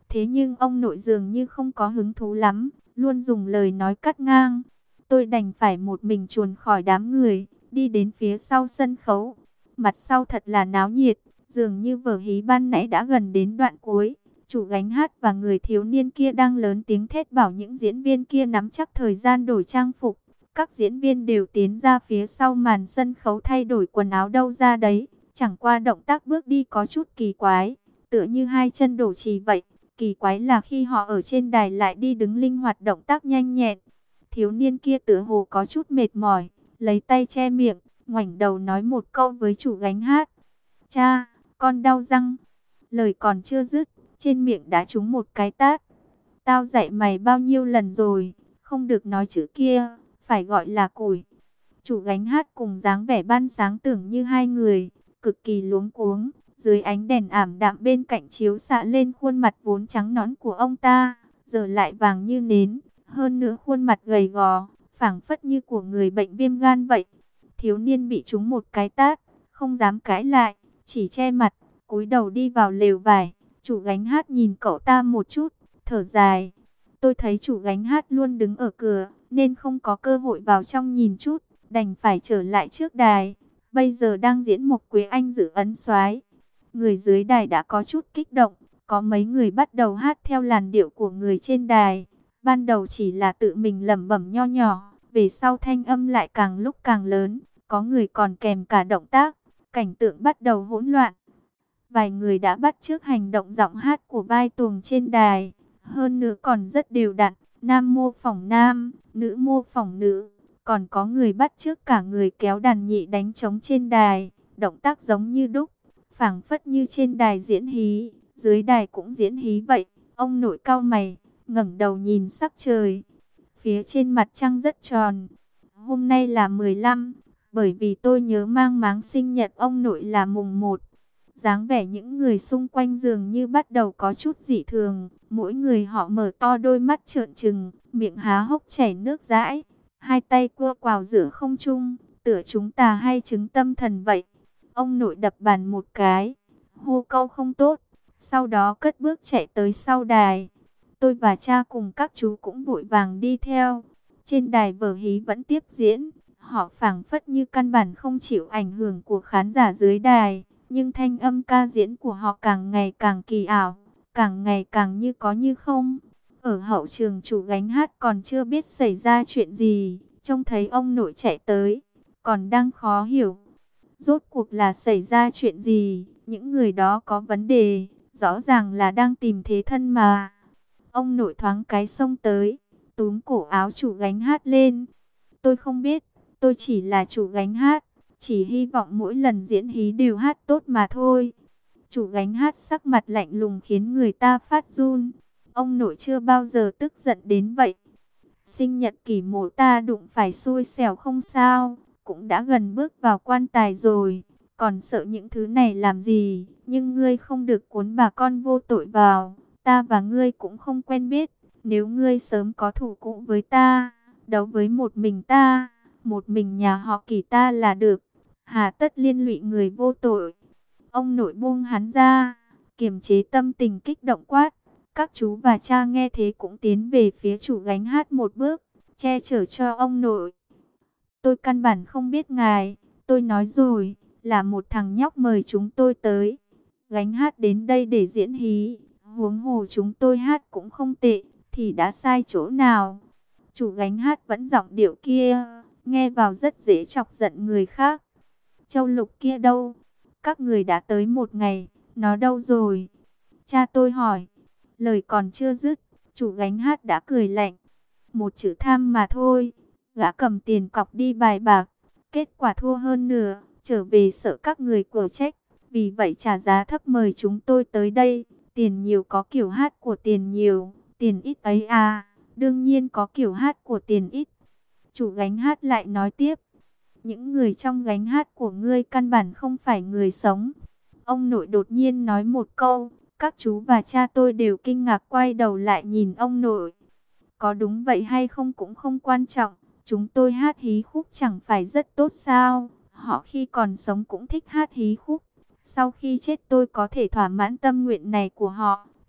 Thế nhưng ông nội dường như không có hứng thú lắm, luôn dùng lời nói cắt ngang. Tôi đành phải một mình chuồn khỏi đám người, đi đến phía sau sân khấu. Mặt sau thật là náo nhiệt, dường như vở hí ban nãy đã gần đến đoạn cuối. Chủ gánh hát và người thiếu niên kia đang lớn tiếng thét bảo những diễn viên kia nắm chắc thời gian đổi trang phục. Các diễn viên đều tiến ra phía sau màn sân khấu thay đổi quần áo đâu ra đấy. Chẳng qua động tác bước đi có chút kỳ quái, tựa như hai chân đổ chì vậy. Kỳ quái là khi họ ở trên đài lại đi đứng linh hoạt, động tác nhanh nhẹn. Thiếu niên kia tựa hồ có chút mệt mỏi, lấy tay che miệng, ngoảnh đầu nói một câu với chủ gánh hát. Cha, con đau răng. Lời còn chưa dứt, trên miệng đã trúng một cái tát. Tao dạy mày bao nhiêu lần rồi, không được nói chữ kia, phải gọi là củi. Chủ gánh hát cùng dáng vẻ ban sáng tưởng như hai người, cực kỳ luống cuống. Dưới ánh đèn ảm đạm bên cạnh chiếu xạ lên khuôn mặt vốn trắng nõn của ông ta, giờ lại vàng như nến, hơn nữa khuôn mặt gầy gò, phảng phất như của người bệnh viêm gan vậy. Thiếu niên bị trúng một cái tát, không dám cãi lại, chỉ che mặt, cúi đầu đi vào lều vải. Chủ gánh hát nhìn cậu ta một chút, thở dài. Tôi thấy chủ gánh hát luôn đứng ở cửa, nên không có cơ hội vào trong nhìn chút, đành phải trở lại trước đài. Bây giờ đang diễn Mộc Quế Anh giữ ấn soái. Người dưới đài đã có chút kích động, có mấy người bắt đầu hát theo làn điệu của người trên đài. Ban đầu chỉ là tự mình lẩm bẩm nho nhỏ, về sau thanh âm lại càng lúc càng lớn, có người còn kèm cả động tác, cảnh tượng bắt đầu hỗn loạn. Vài người đã bắt chước hành động giọng hát của vai tuồng trên đài, hơn nữa còn rất đều đặn, nam mô phỏng nam, nữ mô phỏng nữ, còn có người bắt chước cả người kéo đàn nhị đánh trống trên đài, động tác giống như đúc. Phảng phất như trên đài diễn hí, dưới đài cũng diễn hí vậy. Ông nội cau mày, ngẩng đầu nhìn sắc trời. Phía trên mặt trăng rất tròn. Hôm nay là 15, bởi vì tôi nhớ mang máng sinh nhật ông nội là mùng 1. Dáng vẻ những người xung quanh dường như bắt đầu có chút dị thường. Mỗi người họ mở to đôi mắt trợn trừng, miệng há hốc chảy nước dãi. Hai tay cua quào giữa không trung, tựa chúng ta hay chứng tâm thần vậy. Ông nội đập bàn một cái, hô câu không tốt, sau đó cất bước chạy tới sau đài. Tôi và cha cùng các chú cũng vội vàng đi theo. Trên đài vở hí vẫn tiếp diễn, họ phảng phất như căn bản không chịu ảnh hưởng của khán giả dưới đài. Nhưng thanh âm ca diễn của họ càng ngày càng kỳ ảo, càng ngày càng như có như không. Ở hậu trường chủ gánh hát còn chưa biết xảy ra chuyện gì, trông thấy ông nội chạy tới, còn đang khó hiểu. Rốt cuộc là xảy ra chuyện gì? Những người đó có vấn đề, rõ ràng là đang tìm thế thân mà. Ông nội thoáng cái xông tới, túm cổ áo chủ gánh hát lên. Tôi không biết, tôi chỉ là chủ gánh hát, chỉ hy vọng mỗi lần diễn hí đều hát tốt mà thôi. Chủ gánh hát sắc mặt lạnh lùng khiến người ta phát run. Ông nội chưa bao giờ tức giận đến vậy. Sinh nhật kỷ mổ ta đụng phải xui xẻo không sao, cũng đã gần bước vào quan tài rồi, còn sợ những thứ này làm gì? Nhưng ngươi không được cuốn bà con vô tội vào, ta và ngươi cũng không quen biết. Nếu ngươi sớm có thủ cũ với ta, đấu với một mình ta, một mình nhà họ Kỷ ta là được, hà tất liên lụy người vô tội. Ông nội buông hắn ra, kiềm chế tâm tình kích động quát. Các chú và cha nghe thế cũng tiến về phía chủ gánh hát một bước, che chở cho ông nội. Tôi căn bản không biết ngài, tôi nói rồi, là một thằng nhóc mời chúng tôi tới. Gánh hát đến đây để diễn hí, huống hồ chúng tôi hát cũng không tệ, thì đã sai chỗ nào? Chủ gánh hát vẫn giọng điệu kia, nghe vào rất dễ chọc giận người khác. Châu Lục kia đâu? Các người đã tới một ngày, nó đâu rồi? Cha tôi hỏi. Lời còn chưa dứt, chủ gánh hát đã cười lạnh. Một chữ tham mà thôi. Gã cầm tiền cọc đi bài bạc, kết quả thua hơn nửa, trở về sợ các người quở trách. Vì vậy trả giá thấp mời chúng tôi tới đây. Tiền nhiều có kiểu hát của tiền nhiều, tiền ít ấy à, đương nhiên có kiểu hát của tiền ít. Chủ gánh hát lại nói tiếp. Những người trong gánh hát của ngươi căn bản không phải người sống. Ông nội đột nhiên nói một câu. Các chú và cha tôi đều kinh ngạc quay đầu lại nhìn ông nội. Có đúng vậy hay không cũng không quan trọng. Chúng tôi hát hí khúc chẳng phải rất tốt sao? Họ khi còn sống cũng thích hát hí khúc. Sau khi chết tôi có thể thỏa mãn tâm nguyện này của họ.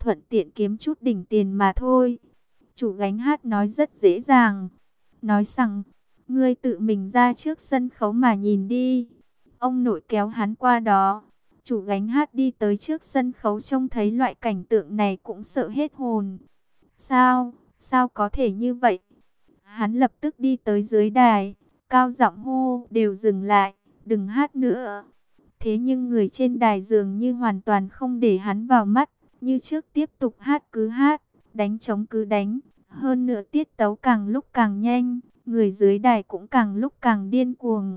thuận tiện kiếm chút đỉnh tiền mà thôi. Chủ gánh hát nói rất dễ dàng. Nói rằng, ngươi tự mình ra trước sân khấu mà nhìn đi. Ông nội kéo hắn qua đó. Chủ gánh hát đi tới trước sân khấu trông thấy loại cảnh tượng này cũng sợ hết hồn. Sao? Sao có thể như vậy? Hắn lập tức đi tới dưới đài, cao giọng hô, đều dừng lại, đừng hát nữa. Thế nhưng người trên đài dường như hoàn toàn không để hắn vào mắt, như trước tiếp tục hát, đánh trống cứ đánh. Hơn nữa tiết tấu càng lúc càng nhanh, người dưới đài cũng càng lúc càng điên cuồng.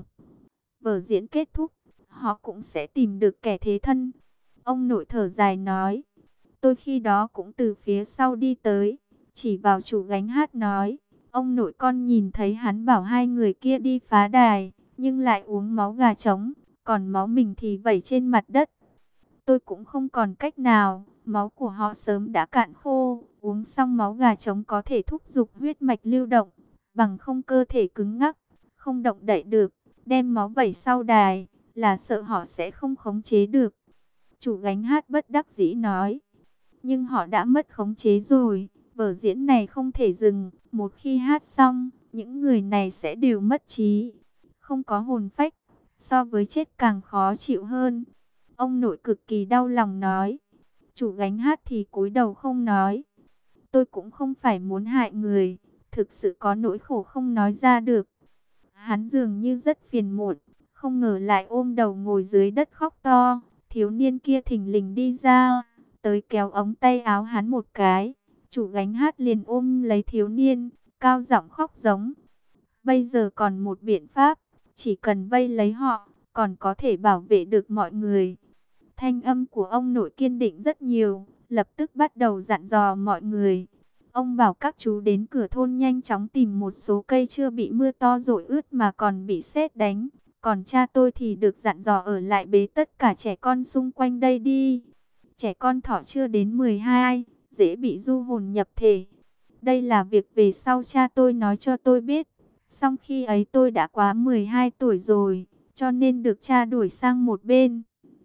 Vở diễn kết thúc, họ cũng sẽ tìm được kẻ thế thân. Ông nội thở dài nói, tôi khi đó cũng từ phía sau đi tới, chỉ vào chủ gánh hát nói, ông nội con nhìn thấy hắn bảo hai người kia đi phá đài, nhưng lại uống máu gà trống, còn máu mình thì vẩy trên mặt đất. Tôi cũng không còn cách nào, máu của họ sớm đã cạn khô, uống xong máu gà trống có thể thúc giục huyết mạch lưu động, bằng không cơ thể cứng ngắc, không động đậy được, đem máu vẩy sau đài, là sợ họ sẽ không khống chế được. Chủ gánh hát bất đắc dĩ nói, nhưng họ đã mất khống chế rồi, vở diễn này không thể dừng, một khi hát xong, những người này sẽ đều mất trí, không có hồn phách, so với chết càng khó chịu hơn. Ông nội cực kỳ đau lòng nói, chủ gánh hát thì cúi đầu không nói. Tôi cũng không phải muốn hại người, thực sự có nỗi khổ không nói ra được. Hắn dường như rất phiền muộn, không ngờ lại ôm đầu ngồi dưới đất khóc to. Thiếu niên kia thình lình đi ra, tới kéo ống tay áo hắn một cái. Chủ gánh hát liền ôm lấy thiếu niên, cao giọng khóc giống. Bây giờ còn một biện pháp, chỉ cần vây lấy họ, còn có thể bảo vệ được mọi người. Thanh âm của ông nội kiên định rất nhiều, lập tức bắt đầu dặn dò mọi người. Ông bảo các chú đến cửa thôn nhanh chóng tìm một số cây chưa bị mưa to dội ướt mà còn bị sét đánh. Còn cha tôi thì được dặn dò ở lại bế tất cả trẻ con xung quanh đây đi. Trẻ con thọ chưa đến 12, dễ bị du hồn nhập thể. Đây là việc về sau cha tôi nói cho tôi biết. Song khi ấy tôi đã quá 12 tuổi rồi, cho nên được cha đuổi sang một bên.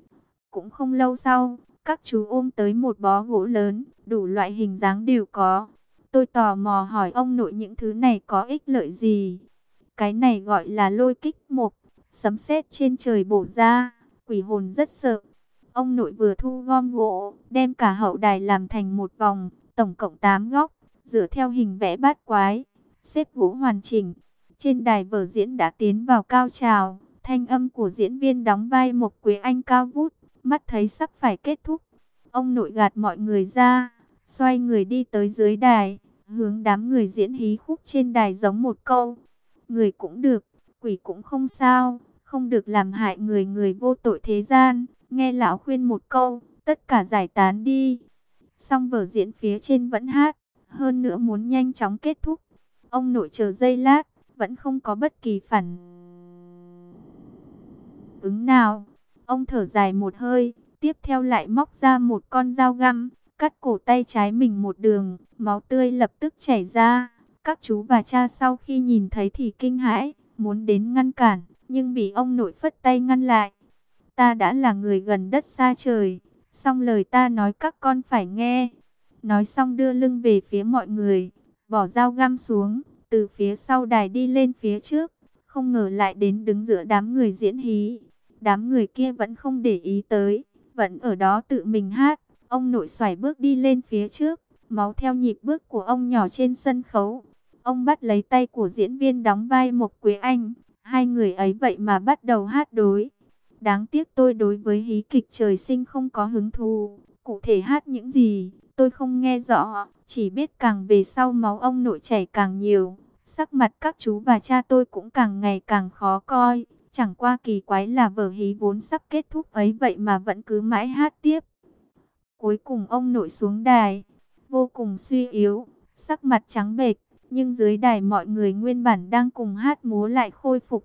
Cũng không lâu sau, các chú ôm tới một bó gỗ lớn, đủ loại hình dáng đều có. Tôi tò mò hỏi ông nội những thứ này có ích lợi gì. Cái này gọi là lôi kích mộc, sấm sét trên trời bổ ra, quỷ hồn rất sợ. Ông nội vừa thu gom gỗ, đem cả hậu đài làm thành một vòng, tổng cộng 8 góc, dựa theo hình vẽ bát quái, xếp gỗ hoàn chỉnh. Trên đài vở diễn đã tiến vào cao trào, thanh âm của diễn viên đóng vai Mộc Quế Anh cao vút, mắt thấy sắp phải kết thúc. Ông nội gạt mọi người ra, xoay người đi tới dưới đài, hướng đám người diễn hí khúc trên đài giống một câu. Người cũng được, quỷ cũng không sao, không được làm hại người người vô tội thế gian. Nghe lão khuyên một câu, tất cả giải tán đi. Xong vở diễn phía trên vẫn hát, hơn nữa muốn nhanh chóng kết thúc. Ông nội chờ giây lát, vẫn không có bất kỳ phản ứng nào. Ông thở dài một hơi, tiếp theo lại móc ra một con dao găm, cắt cổ tay trái mình một đường, máu tươi lập tức chảy ra. Các chú và cha sau khi nhìn thấy thì kinh hãi, muốn đến ngăn cản, nhưng bị ông nội phất tay ngăn lại. Ta đã là người gần đất xa trời, xong lời ta nói các con phải nghe. Nói xong đưa lưng về phía mọi người, bỏ dao găm xuống, từ phía sau đài đi lên phía trước, không ngờ lại đến đứng giữa đám người diễn hí. Đám người kia vẫn không để ý tới, vẫn ở đó tự mình hát. Ông nội xoài bước đi lên phía trước, máu theo nhịp bước của ông nhỏ trên sân khấu. Ông bắt lấy tay của diễn viên đóng vai Mộc Quế Anh, hai người ấy vậy mà bắt đầu hát đối. Đáng tiếc tôi đối với hí kịch trời sinh không có hứng thú, cụ thể hát những gì, tôi không nghe rõ, chỉ biết càng về sau máu ông nội chảy càng nhiều. Sắc mặt các chú và cha tôi cũng càng ngày càng khó coi, chẳng qua kỳ quái là vở hí vốn sắp kết thúc ấy vậy mà vẫn cứ mãi hát tiếp. Cuối cùng ông nội xuống đài, vô cùng suy yếu, sắc mặt trắng bệch, nhưng dưới đài mọi người nguyên bản đang cùng hát múa lại khôi phục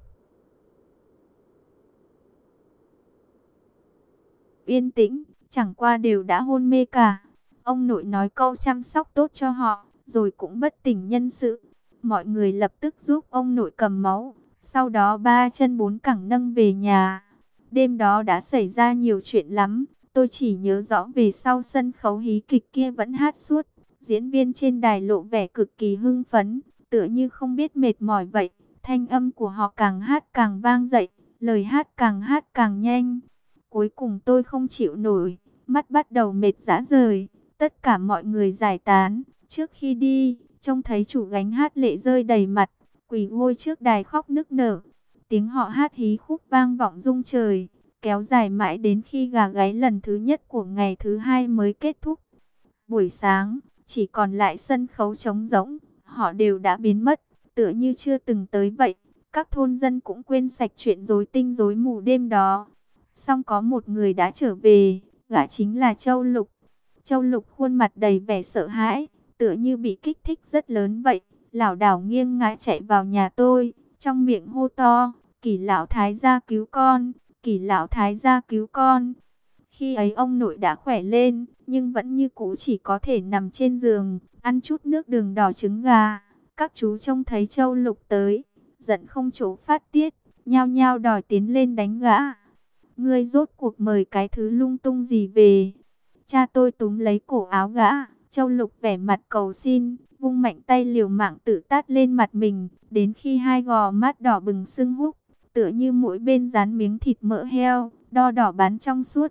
yên tĩnh, chẳng qua đều đã hôn mê cả. Ông nội nói câu chăm sóc tốt cho họ, rồi cũng bất tỉnh nhân sự. Mọi người lập tức giúp ông nội cầm máu, sau đó ba chân bốn cẳng nâng về nhà. Đêm đó đã xảy ra nhiều chuyện lắm, Tôi chỉ nhớ rõ về sau sân khấu hí kịch kia vẫn hát suốt. Diễn viên trên đài lộ vẻ cực kỳ hưng phấn, tựa như không biết mệt mỏi vậy. Thanh âm của họ càng hát càng vang dậy, lời hát càng nhanh. Cuối cùng tôi không chịu nổi, mắt bắt đầu mệt rã rời. Tất cả mọi người giải tán. Trước khi đi, trông thấy chủ gánh hát lệ rơi đầy mặt, quỳ gối trước đài khóc nức nở. Tiếng họ hát hí khúc vang vọng rung trời, kéo dài mãi đến khi gà gáy lần thứ nhất của ngày thứ hai mới kết thúc. Buổi sáng, chỉ còn lại sân khấu trống rỗng, họ đều đã biến mất, tựa như chưa từng tới vậy. Các thôn dân cũng quên sạch chuyện rối tinh rối mù đêm đó. Song có một người đã trở về, gã chính là Châu Lục. Châu Lục khuôn mặt đầy vẻ sợ hãi, tựa như bị kích thích rất lớn vậy, lảo đảo nghiêng ngã chạy vào nhà tôi, trong miệng hô to: Kỳ lão thái gia cứu con, Kỳ lão thái gia cứu con. Khi ấy ông nội đã khỏe lên, nhưng vẫn như cũ chỉ có thể nằm trên giường, ăn chút nước đường đỏ trứng gà. Các chú trông thấy Châu Lục tới, giận không chỗ phát tiết, nhao nhao đòi tiến lên đánh gã. Ngươi rốt cuộc mời cái thứ lung tung gì về? Cha tôi túm lấy cổ áo gã. Châu Lục vẻ mặt cầu xin, vung mạnh tay liều mạng tự tát lên mặt mình, đến khi hai gò mắt đỏ bừng sưng húp, tựa như mỗi bên dán miếng thịt mỡ heo, đo đỏ bán trong suốt.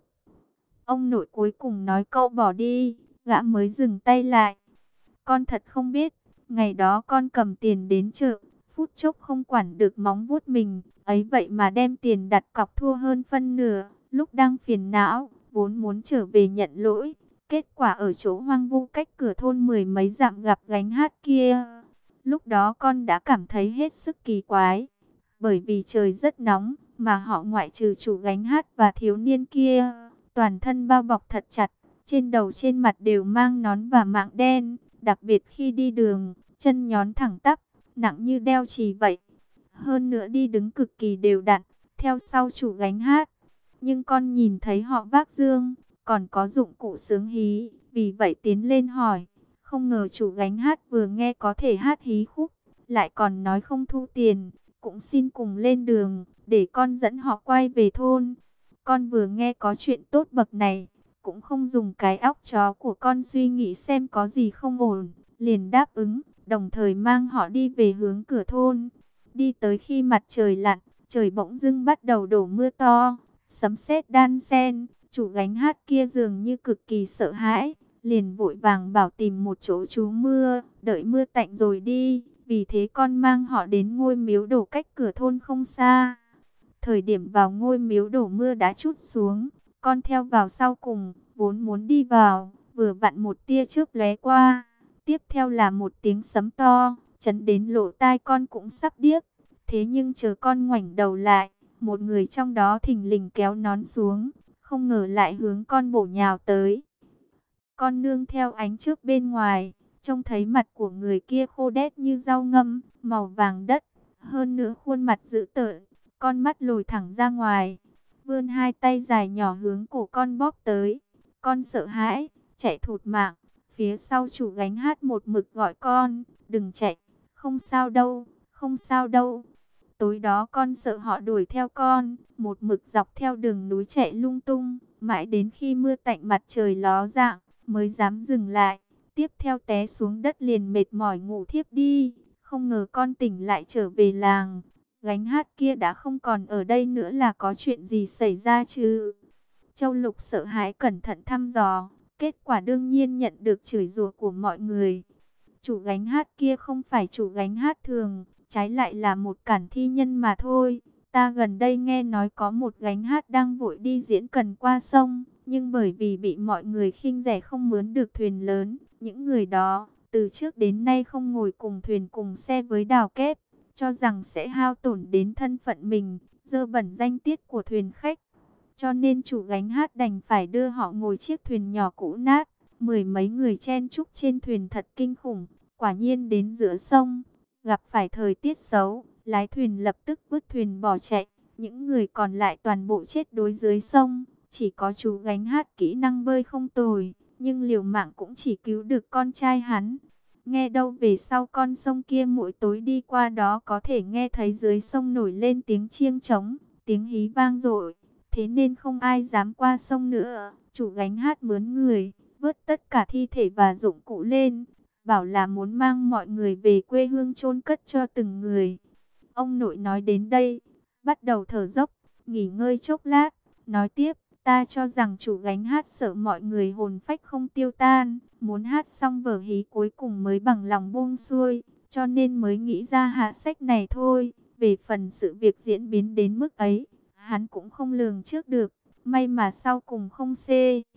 Ông nội cuối cùng nói câu bỏ đi, gã mới dừng tay lại. Con thật không biết, ngày đó con cầm tiền đến chợ, phút chốc không quản được móng vuốt mình, ấy vậy mà đem tiền đặt cọc thua hơn phân nửa. Lúc đang phiền não, vốn muốn trở về nhận lỗi, kết quả ở chỗ hoang vu cách cửa thôn mười mấy dặm gặp gánh hát kia. Lúc đó con đã cảm thấy hết sức kỳ quái, bởi vì trời rất nóng, mà họ ngoại trừ chủ gánh hát và thiếu niên kia, toàn thân bao bọc thật chặt, trên đầu trên mặt đều mang nón và mạng đen, đặc biệt khi đi đường, chân nhón thẳng tắp, nặng như đeo chì vậy. Hơn nữa đi đứng cực kỳ đều đặn, theo sau chủ gánh hát. Nhưng con nhìn thấy họ vác dương, còn có dụng cụ sướng hí, vì vậy tiến lên hỏi. Không ngờ chủ gánh hát vừa nghe có thể hát hí khúc, lại còn nói không thu tiền, cũng xin cùng lên đường, để con dẫn họ quay về thôn. Con vừa nghe có chuyện tốt bậc này, cũng không dùng cái óc chó của con suy nghĩ xem có gì không ổn, liền đáp ứng, đồng thời mang họ đi về hướng cửa thôn. Đi tới khi mặt trời lặn, trời bỗng dưng bắt đầu đổ mưa to, sấm sét đan xen. Chủ gánh hát kia dường như cực kỳ sợ hãi, liền vội vàng bảo tìm một chỗ trú mưa, đợi mưa tạnh rồi đi. Vì thế con mang họ đến ngôi miếu đổ cách cửa thôn không xa. Thời điểm vào ngôi miếu đổ mưa đã trút xuống, con theo vào sau cùng, vốn muốn đi vào, vừa vặn một tia chớp lóe qua. Tiếp theo là một tiếng sấm to, chấn đến lỗ tai con cũng sắp điếc. Thế nhưng chờ con ngoảnh đầu lại, một người trong đó thình lình kéo nón xuống, không ngờ lại hướng con bổ nhào tới. Con nương theo ánh chớp bên ngoài, trông thấy mặt của người kia khô đét như rau ngâm, màu vàng đất, hơn nữa khuôn mặt dữ tợn, con mắt lồi thẳng ra ngoài, vươn hai tay dài nhỏ hướng cổ con bóp tới. Con sợ hãi, chạy thụt mạng, phía sau chủ gánh hát một mực gọi con, đừng chạy, không sao đâu, không sao đâu. Tối đó con sợ họ đuổi theo con, một mực dọc theo đường núi chạy lung tung, mãi đến khi mưa tạnh mặt trời ló dạng, mới dám dừng lại. Tiếp theo té xuống đất liền mệt mỏi ngủ thiếp đi. Không ngờ con tỉnh lại trở về làng, gánh hát kia đã không còn ở đây nữa, là có chuyện gì xảy ra chứ? Châu Lục sợ hãi cẩn thận thăm dò, kết quả đương nhiên nhận được chửi rủa của mọi người. Chủ gánh hát kia không phải chủ gánh hát thường, trái lại là một cản thi nhân mà thôi. Ta gần đây nghe nói có một gánh hát đang vội đi diễn cần qua sông, nhưng bởi vì bị mọi người khinh rẻ không mướn được thuyền lớn, những người đó từ trước đến nay không ngồi cùng thuyền cùng xe với đào kép, cho rằng sẽ hao tổn đến thân phận mình, dơ bẩn danh tiết của thuyền khách. Cho nên chủ gánh hát đành phải đưa họ ngồi chiếc thuyền nhỏ cũ nát, mười mấy người chen chúc trên thuyền thật kinh khủng. Quả nhiên đến giữa sông, gặp phải thời tiết xấu, lái thuyền lập tức vứt thuyền bỏ chạy. Những người còn lại toàn bộ chết đuối dưới sông, chỉ có chú gánh hát kỹ năng bơi không tồi, nhưng liều mạng cũng chỉ cứu được con trai hắn. Nghe đâu về sau con sông kia mỗi tối đi qua đó có thể nghe thấy dưới sông nổi lên tiếng chiêng trống, tiếng hí vang dội. thế nên không ai dám qua sông nữa. Chủ gánh hát mướn người, vớt tất cả thi thể và dụng cụ lên, bảo là muốn mang mọi người về quê hương chôn cất cho từng người. Ông nội nói đến đây, bắt đầu thở dốc, nghỉ ngơi chốc lát, nói tiếp, ta cho rằng chủ gánh hát sợ mọi người hồn phách không tiêu tan, muốn hát xong vở hí cuối cùng mới bằng lòng buông xuôi, cho nên mới nghĩ ra hạ sách này thôi. Về phần sự việc diễn biến đến mức ấy, hắn cũng không lường trước được, may mà sau cùng không xê.